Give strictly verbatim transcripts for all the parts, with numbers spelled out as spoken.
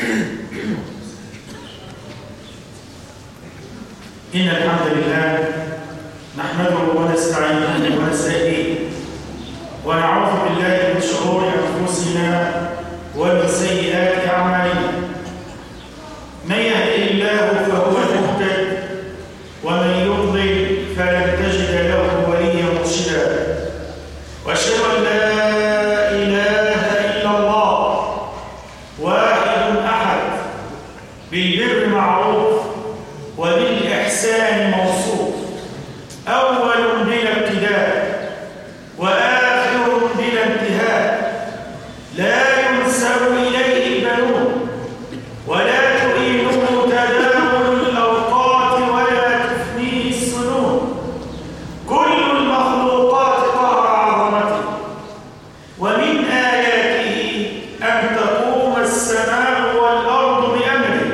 إن الحمد لله نحمده ونستعينه ونستهديه ونعوذ بالله من شرور أنفسنا ومن سيئات أعمالنا. من يهده الله فهو المهتد ومن يضلل فلن تجد له وليا مرشدا. وأشهد أن لا إله إلا الله واحد أحد بالبر معروف وبالإحسان موصوف، أول بلا ابتداء وآخر بلا انتهاء، لا ينسب إليه البنون ولا تعينه تداول الأوقات ولا تفنيه السنون. كل المخلوقات قهر عظمته، ومن آياته أن تقوم السماء والأرض بأمره،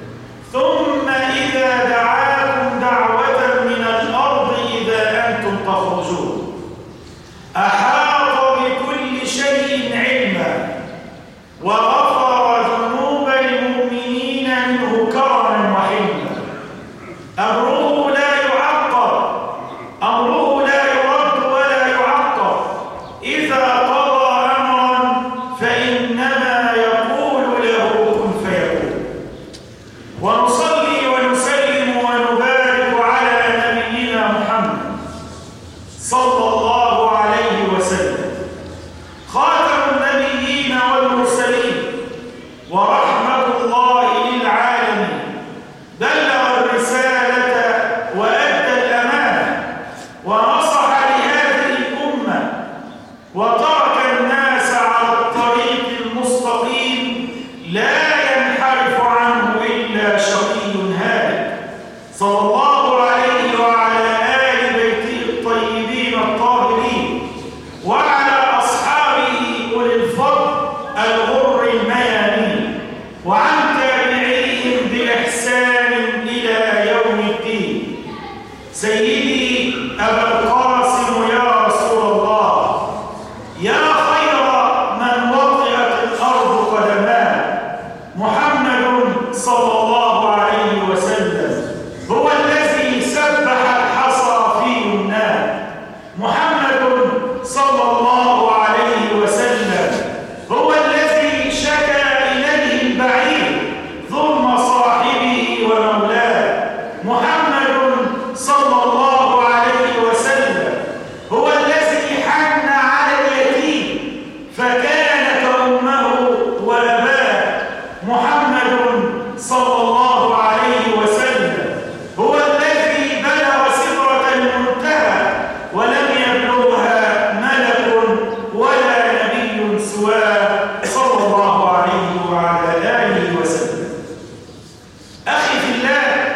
ثم إذا دعاكم دعوة من الأرض إذا أنتم تخرجون. أحاط بكل شيء علما وغفر ذنوب المؤمنين منه كرما وحلما. أمره لا يعقب، أمره لا يرد ولا يعقب. إذا قضى أمرا فإنما يقول له كن فيكون. ونصلي ونسلم ونبارك على نبينا محمد صلى الله عليه وسلم، خاتم النبيين والمرسلين ورحمة الله للعالمين. بلغ الرسالة وأدى الأمانة ونصح لهذه الأمة وترك الناس على الطريق المستقيم لا ينحرف عنه إلا شقي هالك، صلى الله عليه وعلى آل بيته الطيبين الطاهرين وعلى أصحابه أولي الفضل الغر الميامين وعن تابعيهم بإحسان إلى يوم الدين. سيدي أبا القاسم يا رسول الله، يا خير من وطئت الأرض قدماه، محمد صلى الله عليه وسلم هو الذي سبح الحصى في يمناه. محمد صلى الله عليه وسلم هو الذي شكا إليه البعيد ظلم صاحبه ومولاه. محمد صلى الله عليه وسلم هو الذي حن على اليتيم فكانت أمه وأباه. محمد صلى الله عليه وسلم هو الذي بلغ سدرة المنتهى ولم يبلغها ملك ولا نبي سواه، صلى الله عليه وعلى آله وسلم. أخي في الله،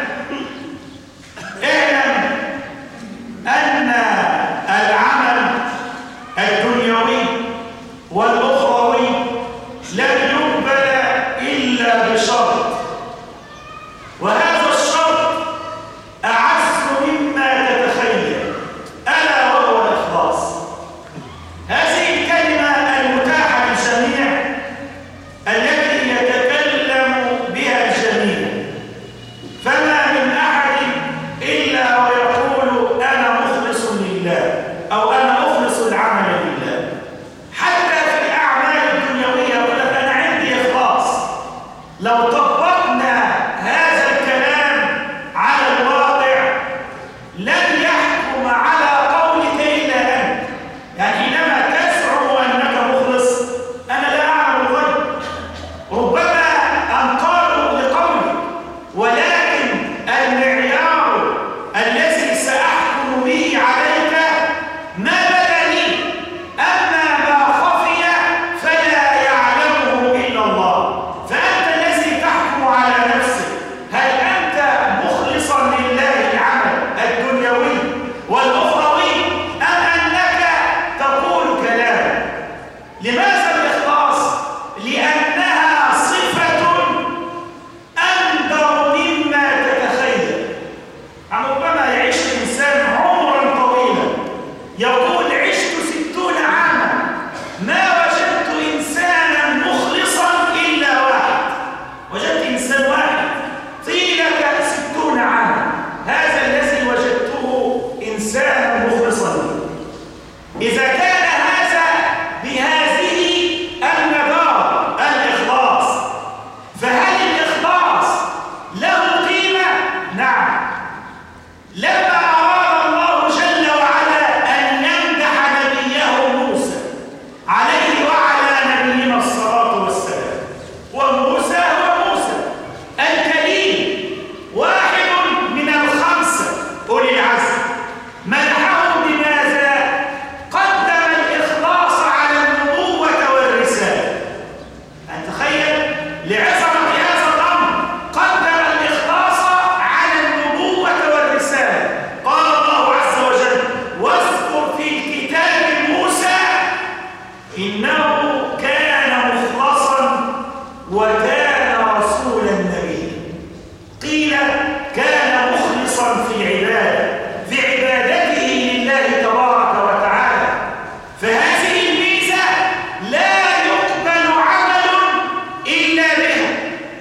اعلم أن العمل الدنيوي والأخروي لم يقبل إلا بشرط، وهذا الشرط أعز مما تتخيل، ألا وهو الإخلاص. هذه الكلمة المتاحة للجميع التي يتكلم بها الجميع، فما من أحد إلا ويقول أنا مخلص لله أو أنا أخلص العمل لله. حتى في الأعمال الدنيوية يقول لك أنا عندي إخلاص. لو طبقنا هذا الكلام على الواقع لن يحكم على قولك إلا أنت. يعني حينما تزعم أنك مخلص، أنا لا أعلم الغيب، ربما أنقال لقولك، ولكن المعيار الذي سأحكم به عليك ما بدا لي، أما ما خفي فلا يعلمه إلا الله. فأنت الذي تحكم لعظمة هذا الأمر قدم الإخلاص على النبوة والرسالة. قال الله عز وجل: واذكر في الكتاب موسى إنه كان مخلصا وكان رسولا نبيا. قيل كان مخلصا في العبادة في عبادته لله تبارك وتعالى. فهذه الميزة لا يقبل عمل إلا بها،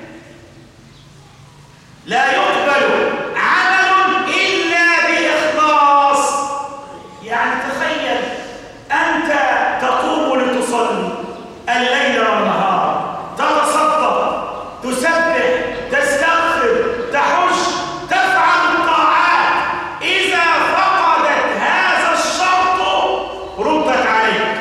لا يقبل عمل إلا بإخلاص. يعني تخيل أنت تقوم لتصلي الليل والنهار، تتصدق، تسبح، تستغفر، تحج، تفعل الطاعات. إذا فقدت هذا الشرط ردت عليك.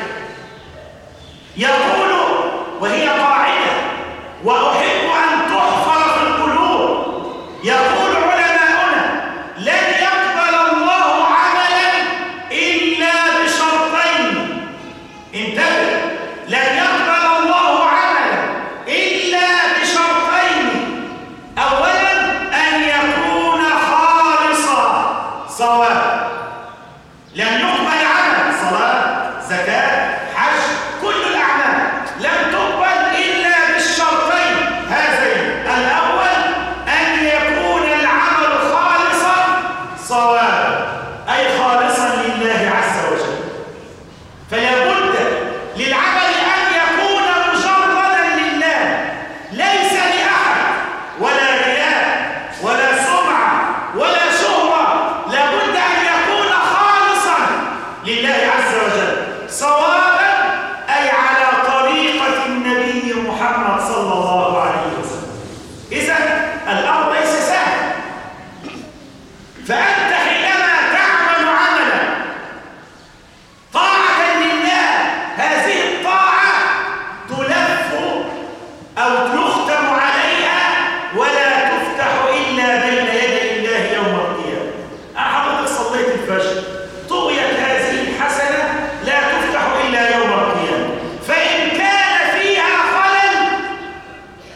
يقول وهي قاعدة وأحب أن تحفر في القلوب، يقول علماؤنا: لن يقبل الله عملا إلا بشرطين. انتبه، لن يقبل الله عملا إلا بشرطين. أولا أن يكون خالصا صواب. لن يقبل عمل صلاة، زكاة، حج، كل الأعمال لن تقبل إلا بالشرطين هذين. الأول أن يكون العمل خالصا صواب، أي خالصا لله عز وجل. فلا بد للعمل أن يكون مجردا لله، ليس لأحد، ولا رياء ولا سمعة ولا شهرة. لابد أن يكون خالصا لله عز وجل، صوابا أي على طريقة النبي محمد صلى الله عليه وسلم. إذن الأمر ليس سهل. فأنت حينما تعمل عملا طاعة لله، هذه الطاعة تلف أو يختم عليها ولا تفتح إلا بين يدي الله يوم القيامة. أنا حضرتك صليت الفجر، طويت هذه الحسنة لا تفتح إلا يوم القيامة. فإن كان فيها خلل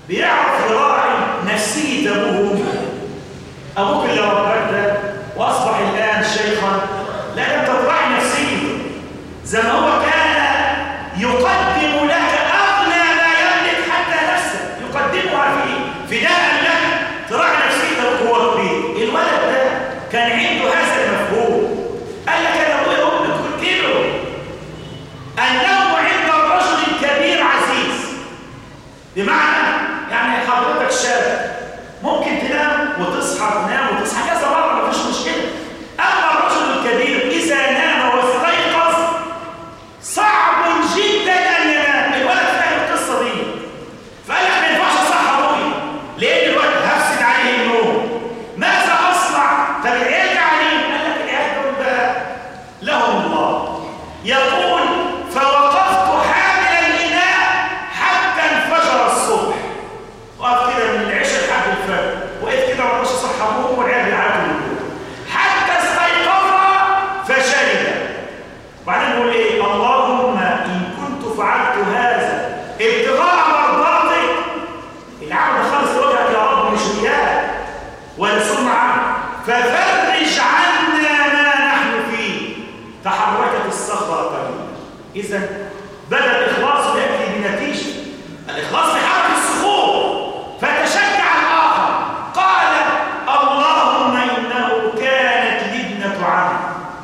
بيعرف يراعي نفسية أبوه. أبوك اللي ربك ده وأصبح الآن شيخا، لا أنت تراعي نفسيته زي ما هو كان يقدم لك أغلى ما يملك حتى نفسه، يقدمها فيه فداء لك، تراعي نفسيته وهو كبير. الولد ده كان عنده هذا المفهوم، قال لك أنا أبويا وأمي كنت كبروا، النوم عند الرجل الكبير عزيز، بمعنى يعني حضرتك شاب ممكن تنام وتصحى، تنام وتصحى كذا مرة مفيش مشكلة. أما الرجل الكبير إذا نام واستيقظ صعب جدا أن ينام. الولد فاهم القصة دي، فقال لك ما ينفعش أصحى أبوي لأن الولد هفسد عليه النوم، ماذا أصنع؟ طب العيال عليه؟ قال لك العيال دول بقى لهم الله. يقول فوقفت حامل الإناء حتى انفجر الصبح، وقف كده من العشاء لحد الفجر، وقف كده ما رضاش يصحى ابوه والعيال بيعيطوا حتى استيقظ فشرب. وبعدين يقول ايه؟ اللهم ان كنت فعلت هذا ابتغاء مرضاتك، العبد خالص لوجهك يا رب مش رياء ولا سمعه، ففرج عنا ما نحن فيه. تحركت الصخره قليلا. اذا بدا الاخلاص ياتي بنتيجه، الاخلاص بيحرك الصخور فتشجع الآخر. قال اللهم إنه كانت لي ابنة عم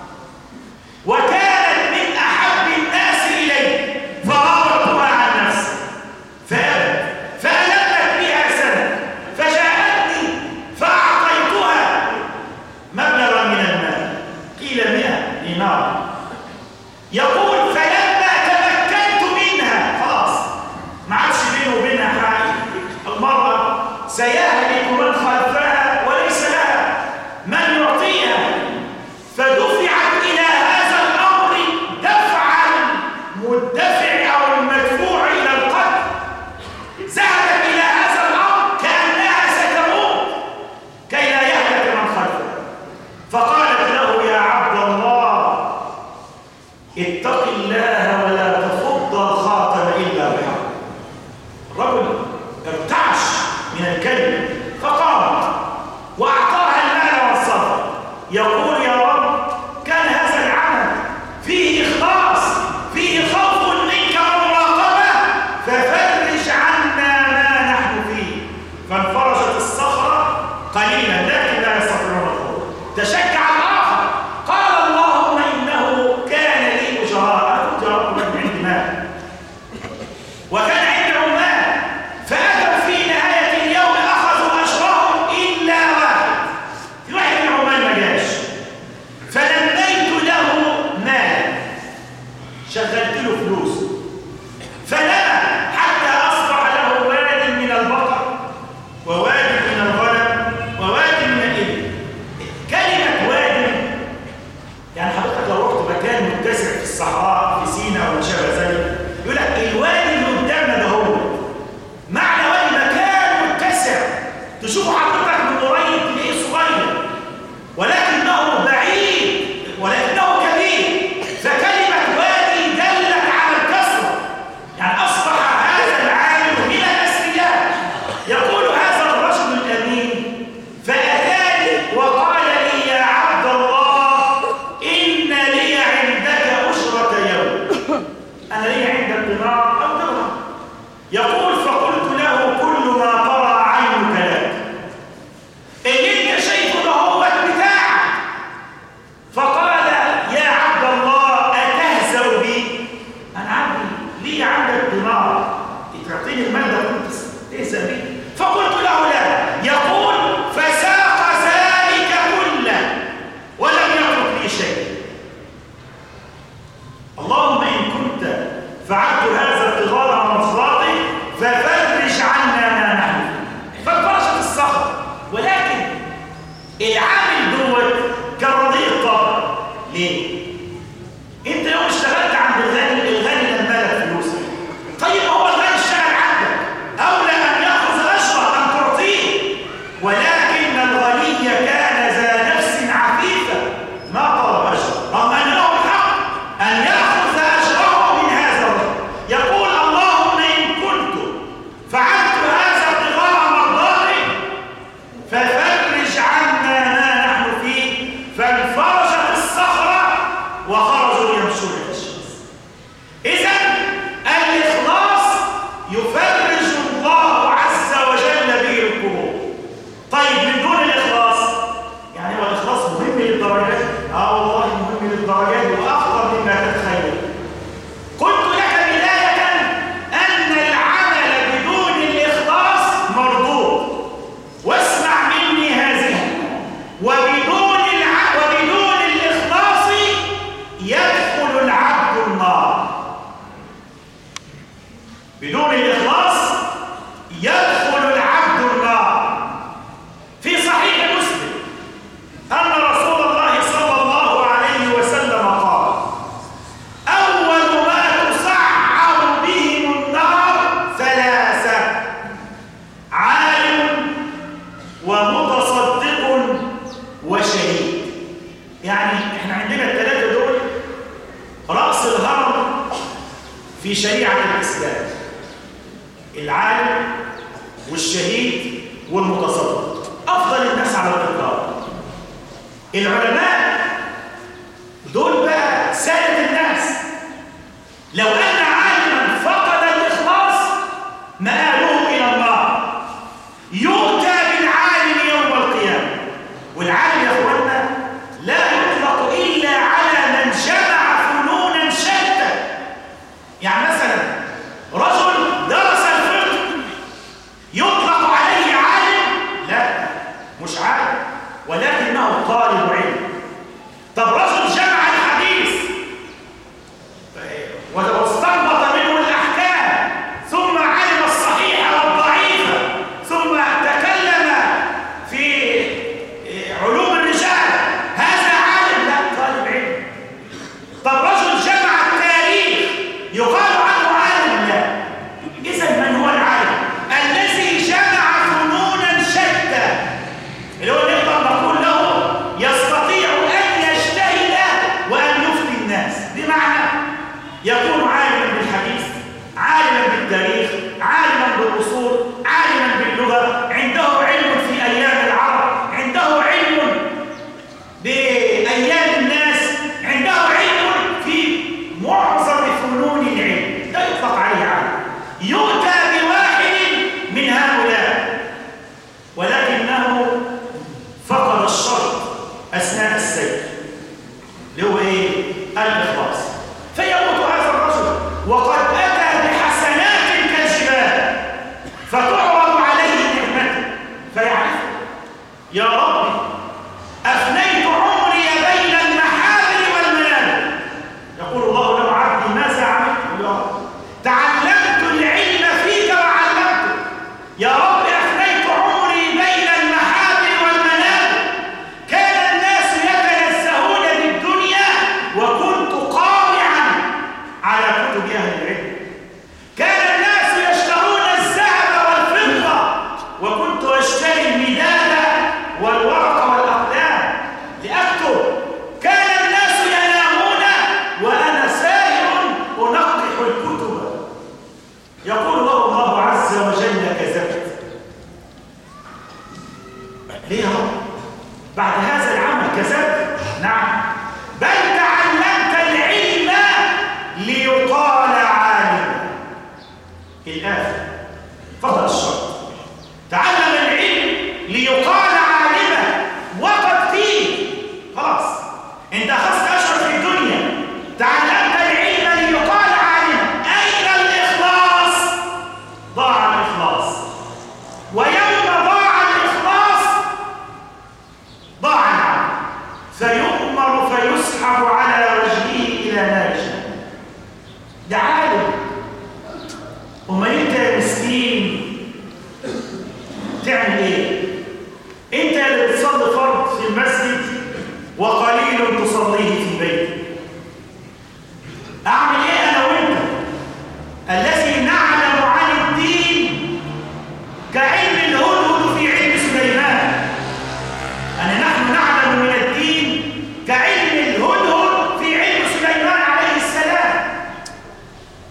وكانت من أحب الناس إلي فراودتها عن نفسي فأبت، فألمت بها سنة، فجاءتني فأعطيتها مبلغا من المال، قيل مئة دينار. يقول فلما تمكنت منها خلاص ما عادش بينه وبينها حاجة، المرأة سيهلك من خلفها وليس لها من يعطيها، فدفعت إلى هذا الأمر دفعا مدفع أو المدفوع إلى القتل. ذهبت إلى هذا الأمر كأنها ستموت كي لا يهلك من خلفها، فقالت له يا عبد الله اتق الله ولا تفض الخاتم إلا بحق. الرجل ارتعش من الكلمة فقام وأعطاها المال والصبر. يقول يا رب كان هذا العمل فيه إخلاص، فيه خوف منك ومراقبة، ففرج عنا ما نحن فيه. فانفرجت الصخرة قليلا لكن لا يستطيعون الخروج. تشجع الآخر قال اللهم إنه كان لي أجراء، أجراء من عند مال وكان عندي عمال، فأتوا في نهاية اليوم أخذوا أجرهم إلا واحد، في واحد من العمال ما جاش، فلميت له مال، شغلت له فلوس، فنام حتى أصبح له واد من البقر وواد من الغنم وواد من الإبل. كلمة واد يعني حضرتك لو رحت مكان متسع في الصحراء في سيناء وما شابه ذلك يقول لك الوادي اللي قدامنا ده هو معنى وادي مكان متسع، تشوفه حضرتك من قريب تلاقيه صغير ولكنه بعيد ولكنه كبير، فكلمة وادي دلت على الكثرة، يعني أصبح هذا العالم من الأثرياء. يقول هذا الرجل الأمين فأتاني وقال لي يا عبد الله إن لي عندك أجرة يوم، أنا لي عندك دينار أو درهم. يقول فقلت له كل ما ترى عينك لك، اللي انت شايفه ده هو بتاعك. فقال يا عبد الله أتهزأ بي؟ أنا عندي لي عندك دينار تعطيني المال ده كنت تهزأ بي؟ فقلت له لا. يقول فساق ذلك كله ولم يترك لي شيء. اللهم إن كنت فعلت هذا ابتغاء مرضاتك ففرج عنا ما نحن فيه. فانفرجت الصخر، ولكن العامل دوت كالرضيع الطبع. ليه؟ انت يوم اشتغلت عند الغني، الغني لما لك فلوسك، طيب هو الغني اشتغل عندك، اولى ان ياخذ الإخلاص يدخل العبد النار. في صحيح مسلم أن رسول الله صلى الله عليه وسلم قال: أول ما تسعر بهم النار ثلاثة: عالم ومتصدق وشهيد. يعني احنا عندنا الثلاثة دول رأس الهرم في شريعة الإسلام: العالم والشهيد والمتصدق، أفضل الناس على الإطلاق. العلماء دول بقى سادة الناس. لو أن عالما فقد الإخلاص مآله إلى النار. يؤتى بالعالم يوم القيامة، والعالم يا أخوانا لا يطلق إلا على من جمع فنونا شتى. يعني مثلا رجل درس الفقه يطلق عليه عالم؟ لا، مش عالم، ولكنه طالب علم. طب رجل جمع الحديث واستنبط منه الأحكام، ثم علم الصحيح والضعيف، ثم تكلم في علوم الرجال، هذا عالم؟ لا، طالب علم. طب رجل جمع التاريخ يقال عنه عالم؟ لا. إذا من هو العالم؟ الذي جمع فنونا شتى، اللي هو نقدر نقول له يستطيع أن يجتهد وأن يفتي الناس. بمعنى يكون عالما بالحديث، عالما بالتاريخ، عالما بالأصول، عالما باللغة، عنده علم في أيام العرب، عنده علم بأيام الناس، عنده علم في معظم فنون العلم. ده يطلق عليه عالم. يؤتى بواحد من هؤلاء ولكنه فقد الشرط أثناء السير، اللي هو إيه؟ الإخلاص، فيموت هذا الرجل وقد أتى بحسنات كالجبال، فتعرض عليه نعمته فيعرف: يا ربي أفنيت عمري بين المحابر والمنابر. يقول الله له: عبدي ماذا عملت؟ يا رب تعلمت العلم فيك وعلمته. يا رب أفنيت عمري بين المحابر والمنابر، كان الناس يتنزهون بالدنيا وكنت قاطعا على كتب أهل العلم. كان الناس يشترون الذهب والفضة وكنت أشتري المداد والورق والأقلام لأكتب. كان الناس ينامون وأنا ساهر أنقح الكتب. يقول الله عز وجل: كذبت. ليه يا رب؟ بعد هذا العمل كذبت؟ نعم، بل تعلمت العلم ليقال عالما. الآية فضل الشرط: تعلم العلم ليقال عالما. وقد فيه خلاص انت اخذت اشهر في الدنيا، تعلمت العلم ليقال عالما. اين الاخلاص؟ ضاع الاخلاص. ويوم ضاع الاخلاص ضاع العمل، فيؤمر فيسحب على وجهه الى نار جهنم. ده عالم. امال انت يا مسكين تعمل ايه؟ انت اللي بتصلي فرض في المسجد وقليل تصليه في بيتك. اعمل ايه انا وانت الذي نعلم عن الدين كعلم الهدهد في علم سليمان؟ أن نحن نعلم من الدين كعلم الهدهد في علم سليمان عليه السلام.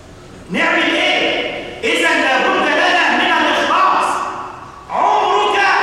نعمل ايه؟ اذا لابد لنا من الاخلاص. عمرك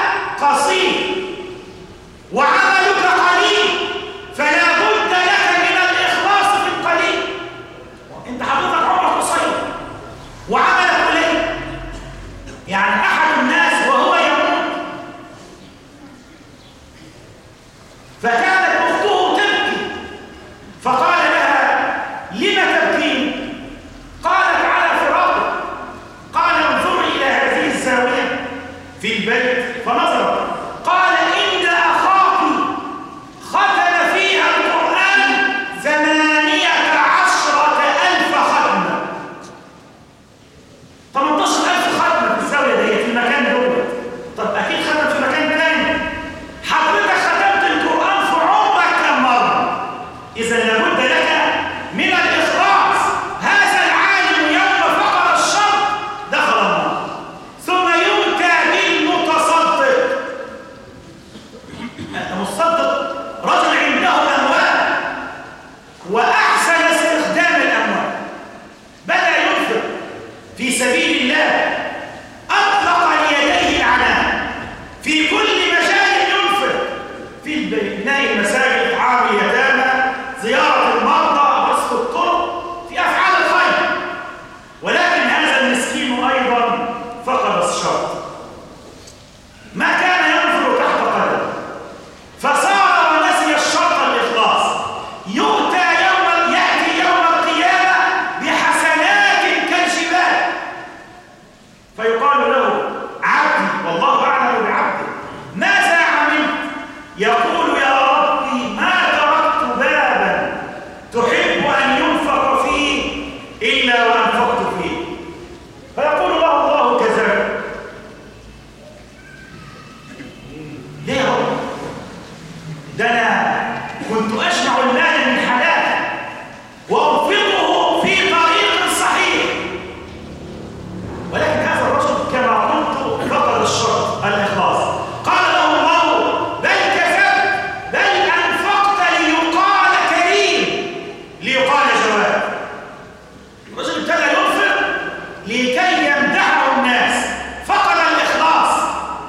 سبيل الله أطلق ليديه العنان في كل مجال ينفق، في بناء المساجد، إطعام اليتامى، زيارة المرضى، بسط الطرق، في أفعال الخير. ولكن هذا المسكين أيضا فقد الشرط، ما كان ينظر تحت قدمه فصار ونسي الشرط الإخلاص. يؤتى يوم يأتي يوم القيامة بحسنات كالجبال فيقال له عبدي، والله أعلم بعبده، ماذا عملت؟ يقول يا ربي ما تركت بابا تحب أن ينفق فيه إلا وأنفقت فيه. فيقول له الله كذلك. ليه يا رب؟ ده أنا كنت أجمع المال من حلال وأنفقه في طريق صحيح، ولكن هذا الرجل كما قلت فقد الشرط الإخلاص. قال له الله بل كذبت، بل أنفقت ليقال كريم، ليقال جواد. الرجل ابتدى ينفق لكي يمدحه الناس، فقد الإخلاص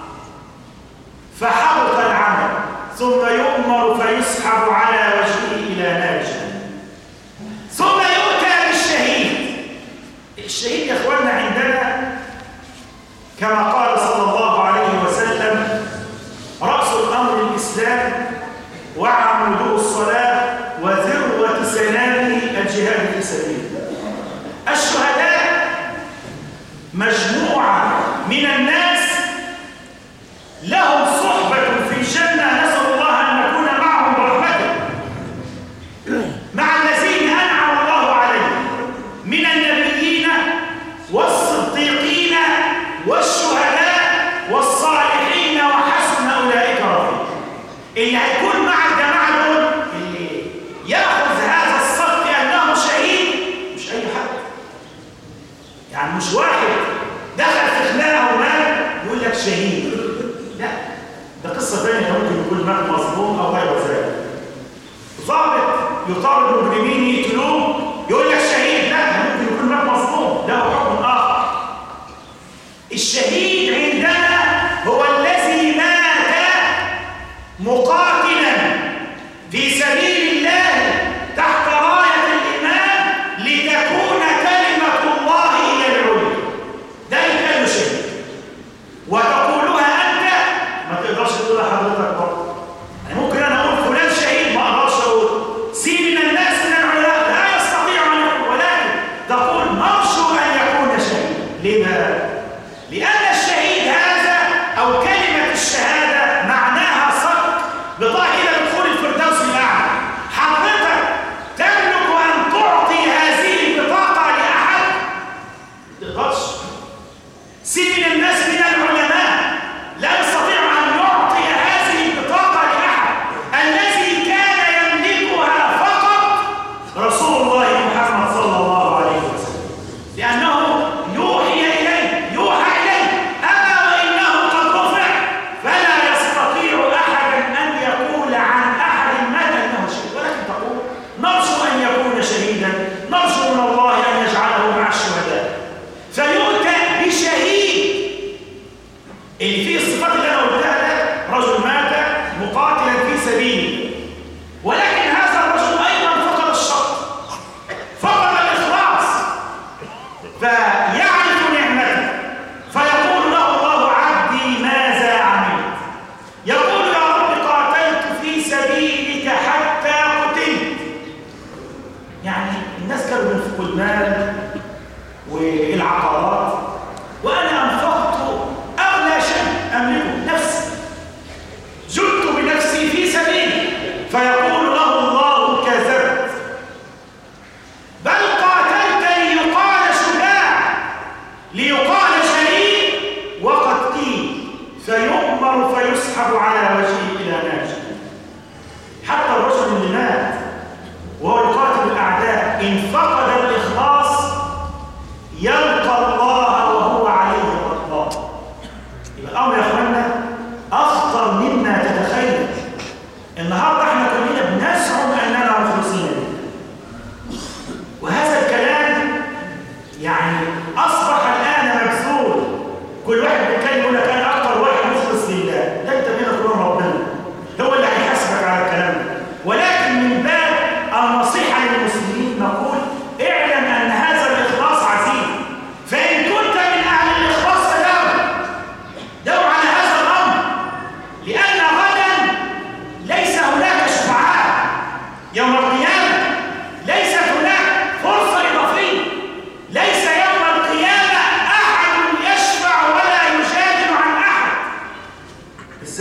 فحبط العمل، ثم يؤمر فيسحب على وجهه إلى نار جهنم. ثم يؤتى بالشهيد. الشهيد يا إخواننا عندنا كما قال صلى الله عليه وسلم رأس الأمر الإسلام وعموده الصلاة وذروة سنامه الجهاد في سبيل الله. الشهداء مجموعة من الناس لهم صحبة في الجنة، نسأل الله أن نكون معهم برحمته، مع الذين أنعم الله عليهم من النبيين والصديقين والشهداء والصالحين وحسن أولئك رفيقا. اللي هيكون مع الجماعة دول اللي يأخذ هذا الصدق أنه شهيد مش أي حد، يعني مش واحد دخل في خناقة ومات يقول لك شهيد، لا، ده قصة ثانية. ممكن يكون مات مظلوم أو غير ذلك. ضابط يطارد مجرمين يقتلوه يقول لك شهيد، لا، ممكن يكون مات مظلوم، له حكم آخر. الشهيد عندنا هو الذي مات مقاتلا في سبيل الله تحت راية الإيمان لتكون كلمة الله هي العليا. ده يبقى له شهيد، وتقولها أنت ما تقدرش تقولها حضرتك برضه. يعني ممكن أنا أقول فلان شهيد، ما أقدرش أقول سين من الناس من العلماء لا يستطيع أن يقول، ولكن تقول نرجو أن يكون شهيد. لماذا؟ لأن الشهيد هذا أو كلمة الشهادة معناها صدق، بطاقة إلى دخول الفردوس الأعلى. حضرتك تملك أن تعطي هذه البطاقة لأحد؟ ما تقدرش. سين من الناس من العلماء لا يستطيع أن يعطي هذه البطاقة لأحد. الذي كان يملكها فقط رسول الله محمد صلى الله عليه وسلم، لأنه يوحي إليه يوحى إليه أما وإنه قد رفع، فلا يستطيع أحد أن يقول عن أحد مات أنه شهيد، ولكن تقول نرجو أن يكون شهيدا، نرجو من الله أن يجعله مع الشهداء. فيؤتى بشهيد اللي فيه الصفات اللي أنا قلتها ده، رجل مات مقاتلا في سبيله، ولكن هذا الرجل أيضا فقد الشرط، فقد الإخلاص، فيعرف نعمته فيقول له الله عبدي ماذا عملت؟ يقول يا رب قاتلت في سبيلك حتى قتلت. يعني الناس كانوا بينفقوا المال والعقارات، وأنا أنفقت أغلى شيء أملكه نفسي، جدت بنفسي في سبيلي. فيقول له الله كذبت، بل قاتلت ليقال شجاع، ليقال شهيد وقد قيل. فيؤمر فيسحب على وجهه إلى نار جهنم. حتى الرجل اللي مات وهو يقاتل الأعداء إن فقد الإخلاص يلقى الله وهو عليه غضبان. يبقى الأمر يا أخوانا أخطر مما تتخيل. النهارده احنا كلنا بنزعم أننا مخلصين، وهذا الكلام يعني أصبح الآن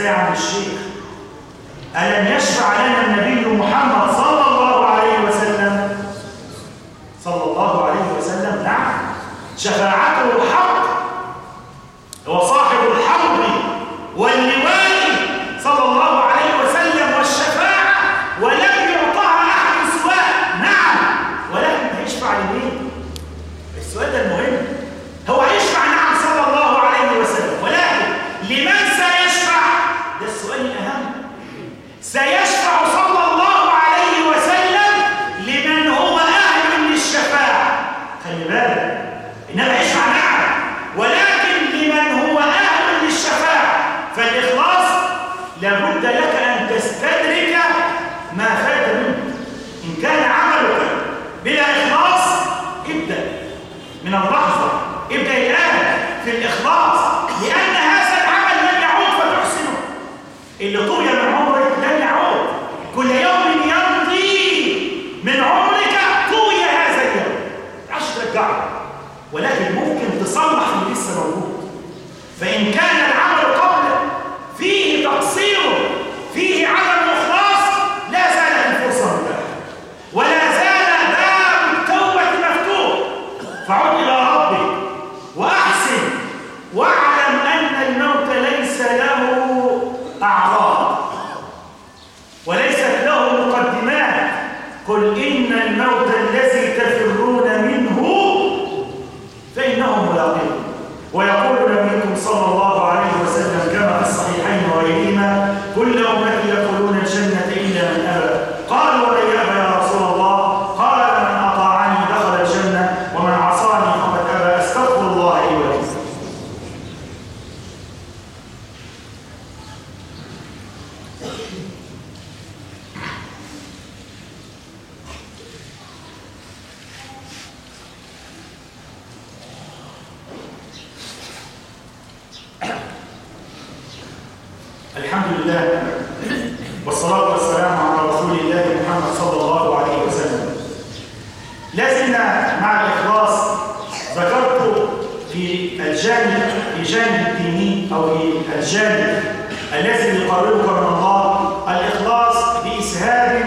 ازاي عم الشيخ؟ ألم يشفع لنا النبي محمد صلى الله عليه وسلم؟ صلى الله عليه وسلم نعم، شفاعته حق، هو صاحب الحوض واللواء صلى الله عليه وسلم والشفاعة، ولم يعطها أحد سواه. نعم، ولكن هيشفع لمين؟ السؤال ده المهم. هو هيشفع نعم صلى الله عليه وسلم، ولكن لمن سيشفع؟ ده السؤال الأهم. سيشفع صلى الله عليه وسلم لمن هو أهل للشفاعة. خلي بالك، إنما يشفع نعم، ولكن لمن هو أهل للشفاعة. فالإخلاص لابد لك أن تستدرك ما فات منك. إن كان عملك بلا إخلاص، ابدأ من اللحظة، ابدأ الآن في الإخلاص، لأن هذا العمل لن يعود فتحسنه. اللي طوي من عمرك لن يعود. كل يوم يمضي من عمرك طوي هذا اليوم، عش ترجعه، ولكن ممكن تصلح اللي لسه موجود. فإن كان العمل قبله فيه تقصير، فيه عدم إخلاص، لا زالت الفرصة متاحة، ولا زال باب التوبة مفتوح. فعد إلى ربك وأحسن، واعلم أن الموت ليس له أعراض وليست له مقدمات. قل إن الموت الذي تفرون منه فإنه ملاقيه. ويقول نبيكم صلى الله عليه وسلم كما في الصحيحين وغيرهما: كل أمتي يدخلون الجنة إلا من أبى. قالوا ومن يأبى يا رسول الله؟ قال: من أطاعني دخل الجنة ومن عصاني فقد أبى. أستغفر الله لي ولكم. الحمد لله والصلاة والسلام على رسول الله محمد صلى الله عليه وسلم. لازلنا مع الإخلاص. ذكرت في الجانب في جانب الديني أو في الجانب الذي يقربك من الله الإخلاص بإسهاب،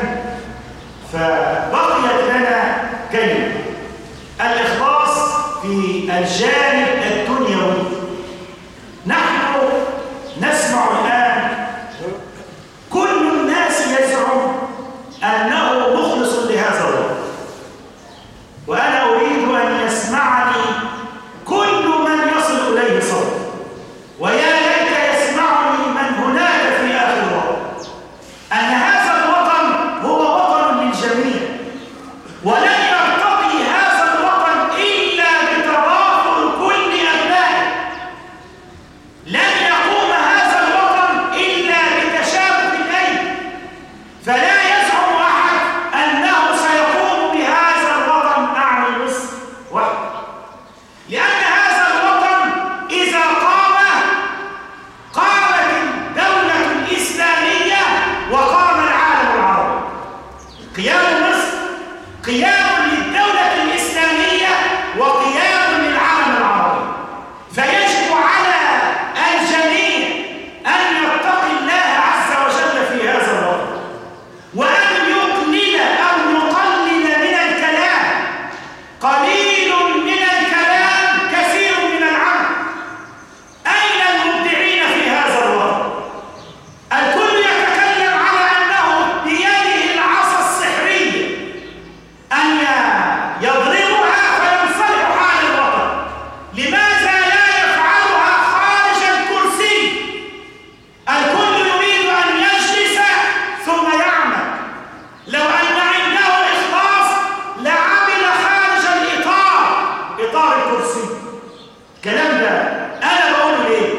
فبقيت لنا كلمة الإخلاص في الجانب الدنيوي. نحن نسمع الآن كل الناس يزعم أنه مخلص لهذا الوطن، وأنا أريد أن يسمعني كل من يصل إليه صوت، ويا ليت يسمعني من هناك في آخر الوطن، أن هذا الوطن هو وطن للجميع، ولن يرتقي هذا الوطن إلا بتضافر كل أبنائه. لن يقوم هذا الوطن إلا بتشابك الأيدي. فلا يزعم أحد أنه سيقوم بهذا الوطن أعني مصر وحده، لأن هذا الوطن إذا قام قامت الدولة الإسلامية وقام العالم العربي. قيام مصر قيام للدولة الإسلامية وقيام للعالم العربي. فيجب على الجميع أن يتقي الله عز وجل في هذا الوطن، وأن يقلل أو يقلل من الكلام. قليل من الكلام كثير من العمل. أين المبدعين في هذا الوطن؟ الكل يتكلم على أنه بيده العصا السحرية أن يضربها فينصلح حال الوطن. لماذا لا يفعلها خارج الكرسي؟ الكل يريد أن يجلس ثم يعمل. لو أن عنده إخلاص لعمل خارج الإطار، إطار الكرسي. الكلام ده أنا بقوله ليه؟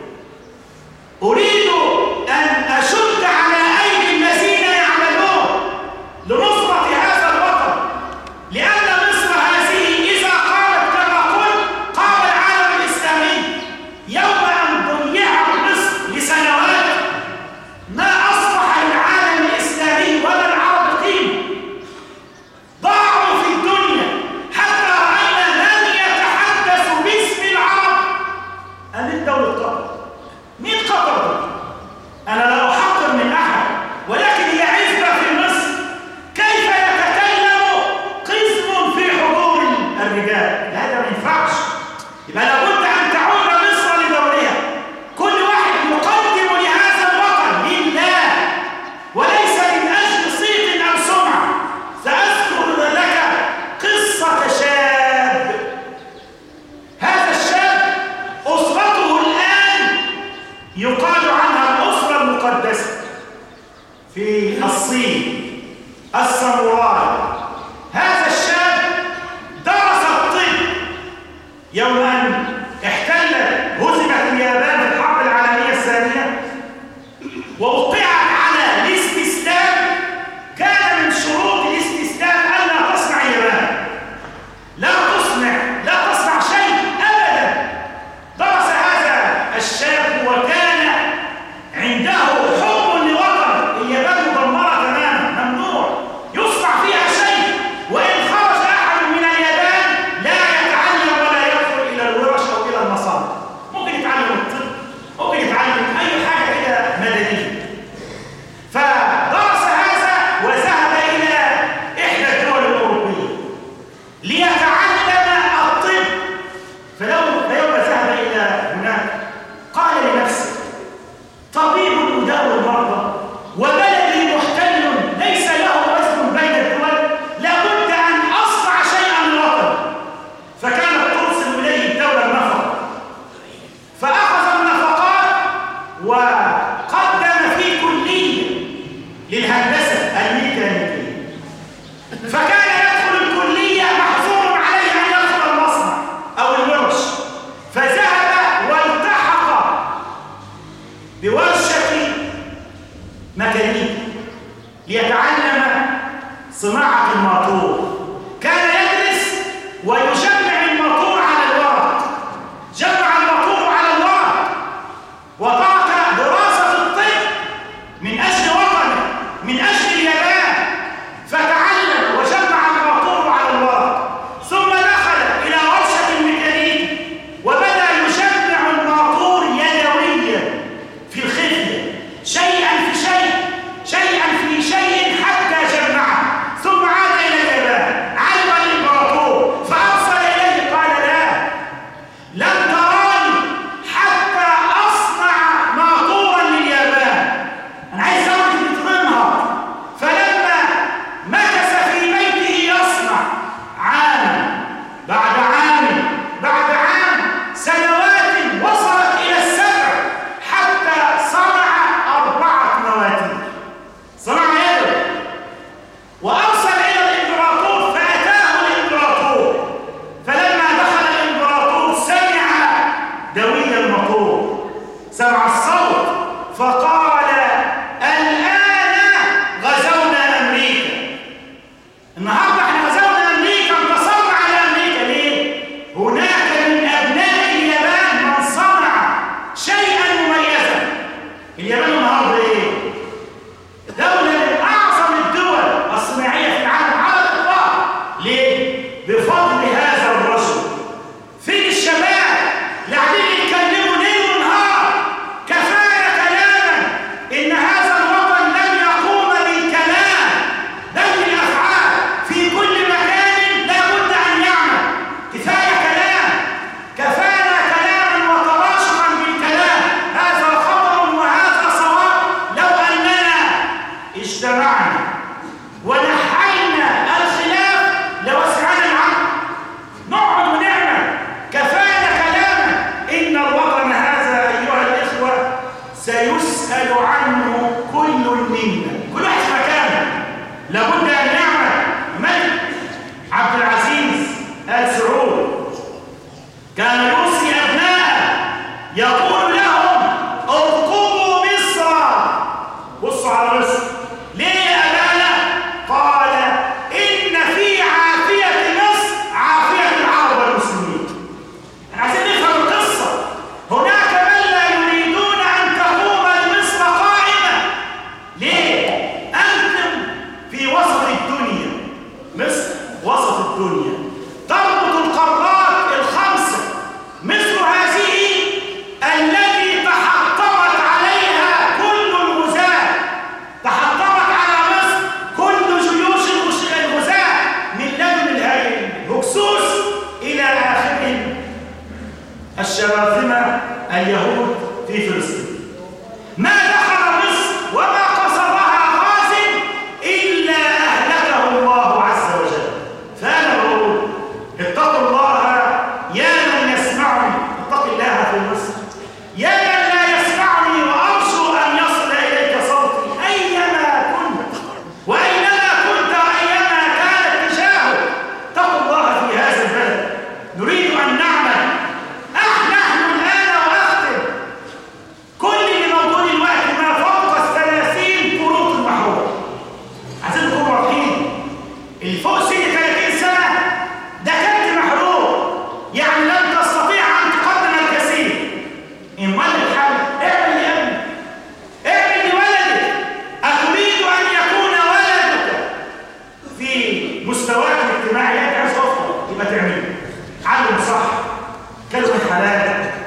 أريد أن أشد على أيدي الذين يعملون لنصرة هذا الوطن، لأن مصر هذه إذا قامت كما قلت قام العالم الإسلامي. يوم أن ضيعت مصر لسنوات ما أصبح العالم الإسلامي ولا العرب قيمة. ضاعوا في الدنيا حتى رأينا من يتحدث باسم العرب أمين دولة قطر. مين قطر؟ الساموراي. هذا الشاب درس الطب يوم أن احتلت هزمت اليابان في الحرب العالمية الثانية ووقعت على الاستسلام. كان من شروط الاستسلام ألا تصنع اليابان، لا تصنع لا تصنع شيء أبدا. درس هذا الشاب وكان عنده حب لوطن. اليابان مدمرة تماما، ممنوع يصنع فيها شيء، وإن خرج أحد من اليابان لا يتعلم ولا يدخل إلى الورش أو إلى المصانع. ممكن يتعلم الطب، ممكن يتعلم أي حاجة كده مدنية. فدرس هذا وذهب إلى إحدى الدول الأوروبية ليتعلم الطب. فلو يوم ذهب إلى هناك قال لنفسه: طبيب يداوي المرضى وبلدي محتل ليس له وزن بين الدول، لابد أن أصنع شيئا للوطن. فكانت ترسل إليه الدولة النفقة، فأخذ النفقات وقدم في كلية للهندسة الميكانيكية. فكان يدخل الكلية محظور عليه أن يدخل المصنع أو الورش، فذهب والتحق بورشة ميكانيكية ليتعلم صناعة الموتور. كان يدرس ويجمع الموتور على الورق، جمع الموتور على الورق وترك دراسة الطب من أجل وطنه، من أجل اليابان، فتعلم وجمع الموتور على الورق. ثم دخل إلى ورشة الميكانيك وبدأ يجمع الموتور يدويا في الخفية، شيئا في شيء، شيئا في شيء، حتى جمعه. ثم عاد إلى اليابان، علم الإمبراطور فأرسل إليه قال: لا، لن تراني حتى أصنع موتورا لليابان، أنا عايز أورد بتنهار. فلما مكث في بيته يصنع عام بعد عام بعد عام، سنوات وصلت إلى السبع، حتى صنع أربعة مواتير، صنع يده وأرسل إلى الإمبراطور. فأتاه الإمبراطور، فلما دخل الإمبراطور سمع دوي الموتور، سمع الصوت، فقال: الآن غزونا أمريكا، النهارده احنا غزونا أمريكا، انتصرنا على أمريكا. ليه؟ هناك من أبناء اليابان من صنع شيئا مميزا. اليابان النهارده إيه؟ دولة من أعظم الدول الصناعية في العالم على الإطلاق. ليه؟ بفضل هذا الرجل. فين الشباب اللي قاعدين يتكلموا ليل ونهار؟ كفاية كلاما. إن هذا الوطن لم يقوم بالكلام بل بالأفعال. في كل مكان لابد أن يعمل. كفاية كلام، كفانا كلاما وتراشقا بالكلام. هذا خطأ وهذا صواب. لو أننا اجتمعنا ونحينا الخلاف لوسعنا العمل، نقعد ونعمل. كفانا كلاما. إن الوطن هذا أيها الإخوة سيسأل عنه كل منا، كل واحد في مكانه. لابد أن نعمل. ملك عبد العزيز آل سعود كان يوصي أبناءه، يقول لهم: ارقبوا مصر. بصوا على مصر. ليه يا أبانا؟ قال: إن في عافية مصر عافية العرب والمسلمين. احنا عايزين نفهم القصة. هناك من لا يريدون أن تقوم مصر قائمة. ليه؟ أنتم في وسط الدنيا، مصر وسط الدنيا، تربط القارات الخمسة. مصر هذه التي تحطمت عليها كل الغزاة، تحطمت على مصر كل جيوش الغزاة، من لدن الهكسوس إلى آخرهم الشراذمة اليهود في فلسطين. ما دخل مصر وما قصدها غاز إلا أهلكه الله عز وجل. فأنا بقول: اتقوا الله يا من يسمعني، اتق الله في مصر. يا من لا يسمعني وأرجو أن يصل إليك صوتي أينما كنت وأينما كنت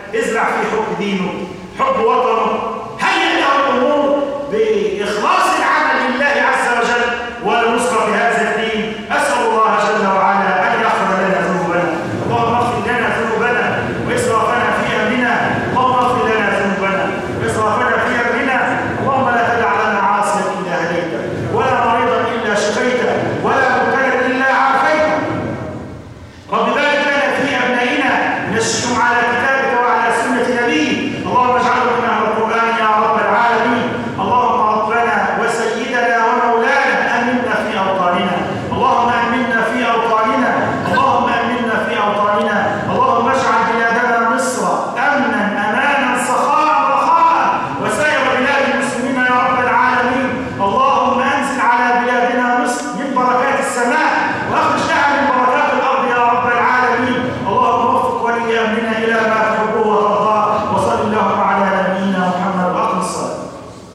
ازرع فيه حب دينه، حب وطنه، هيئ له الامور باخلاص العمل لله عز وجل ولنصرة هذا الدين. اسال الله جل وعلا ان يغفر لنا ذنوبنا. اللهم اغفر لنا ذنوبنا واسرافنا في امرنا. اللهم اغفر لنا ذنوبنا واسرافنا في امرنا. اللهم لا تدع لنا عاصيا الا هديته، ولا مريضا الا شفيته، ولا مبتلا الا عافيته. رب بارك لنا في ابنائنا، نشئهم على كتابك وعلى سنه نبيك. اللهم اجعلهم من اهل القران يا رب العالمين. اللهم ربنا وسيدنا ومولانا امنا في اوطاننا. اللهم امنا في اوطاننا. اللهم امنا في اوطاننا. اللهم اجعل بلادنا مصر امنا امانا سخاء رخاء وسائر بلاد المسلمين يا رب العالمين. اللهم انزل على بلادنا مصر من بركات السماء واخرج لها من بركات الارض يا رب العالمين. اللهم وفق ولي امرنا الى ما